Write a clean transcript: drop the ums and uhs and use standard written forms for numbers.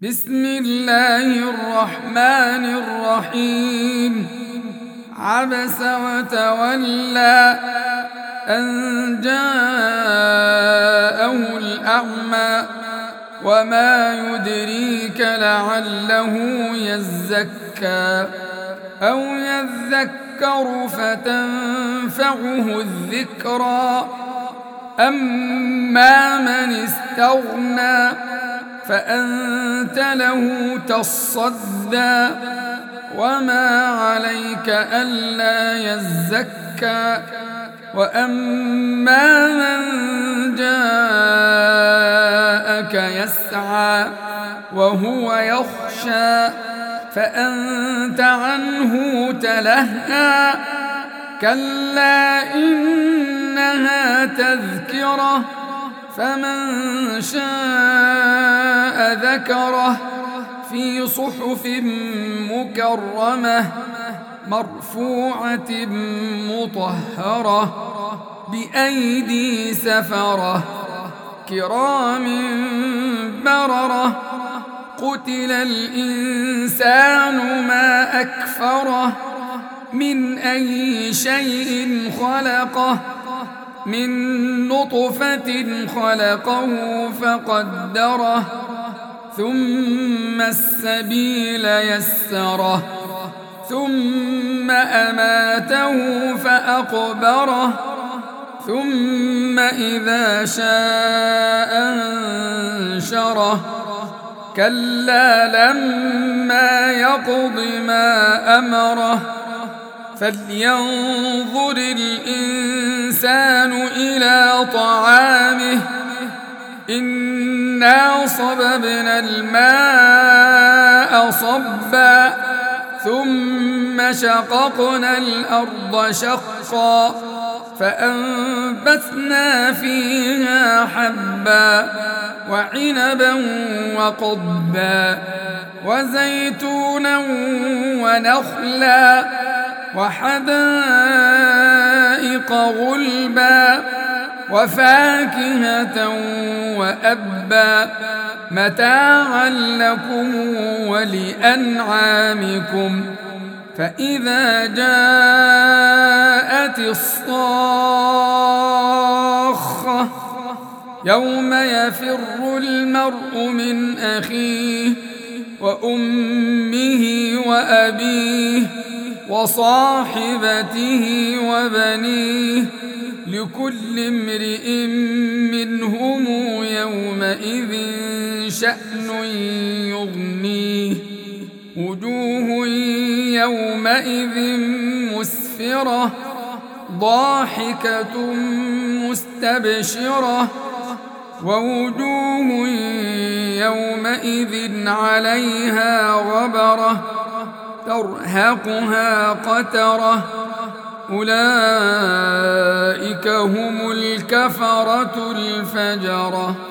بسم الله الرحمن الرحيم. عبس وتولى أن جاءه الأعمى وما يدريك لعله يزكى أو يذكر فتنفعه الذكرى. أما من استغنى فأنت له تصدى وما عليك ألا يزكى. وأما من جاءك يسعى وهو يخشى فأنت عنه تلهى. كلا إنها تذكرة فمن شاء ذكره في صحف مكرمة مرفوعة مطهرة بأيدي سفرة كرام بررة. قتل الإنسان ما أكفره من أي شيء خلقه من نطفة خلقه فقدره ثم السبيل يسره ثم أماته فأقبره ثم إذا شاء أنشره. كلا لما يقض ما أمره فلينظر الإنسان إلى طعامه إنا صببنا الماء صبا ثم شققنا الأرض شقا فأنبتنا فيها حبا وعنبا وقضبا وزيتونا ونخلا وحدائق غلبا وفاكهة وأبا متاعا لكم ولأنعامكم. فإذا جاءت الصاخة يوم يفر المرء من أخيه وأمه وأبيه وصاحبته وبنيه لكل امرئ منهم يومئذ شأن يغنيه. وجوه يومئذ مسفرة ضاحكة مستبشرة ووجوه يومئذ عليها غبرة ترهقها قترة. أولئك هم الكفرة الفجرة.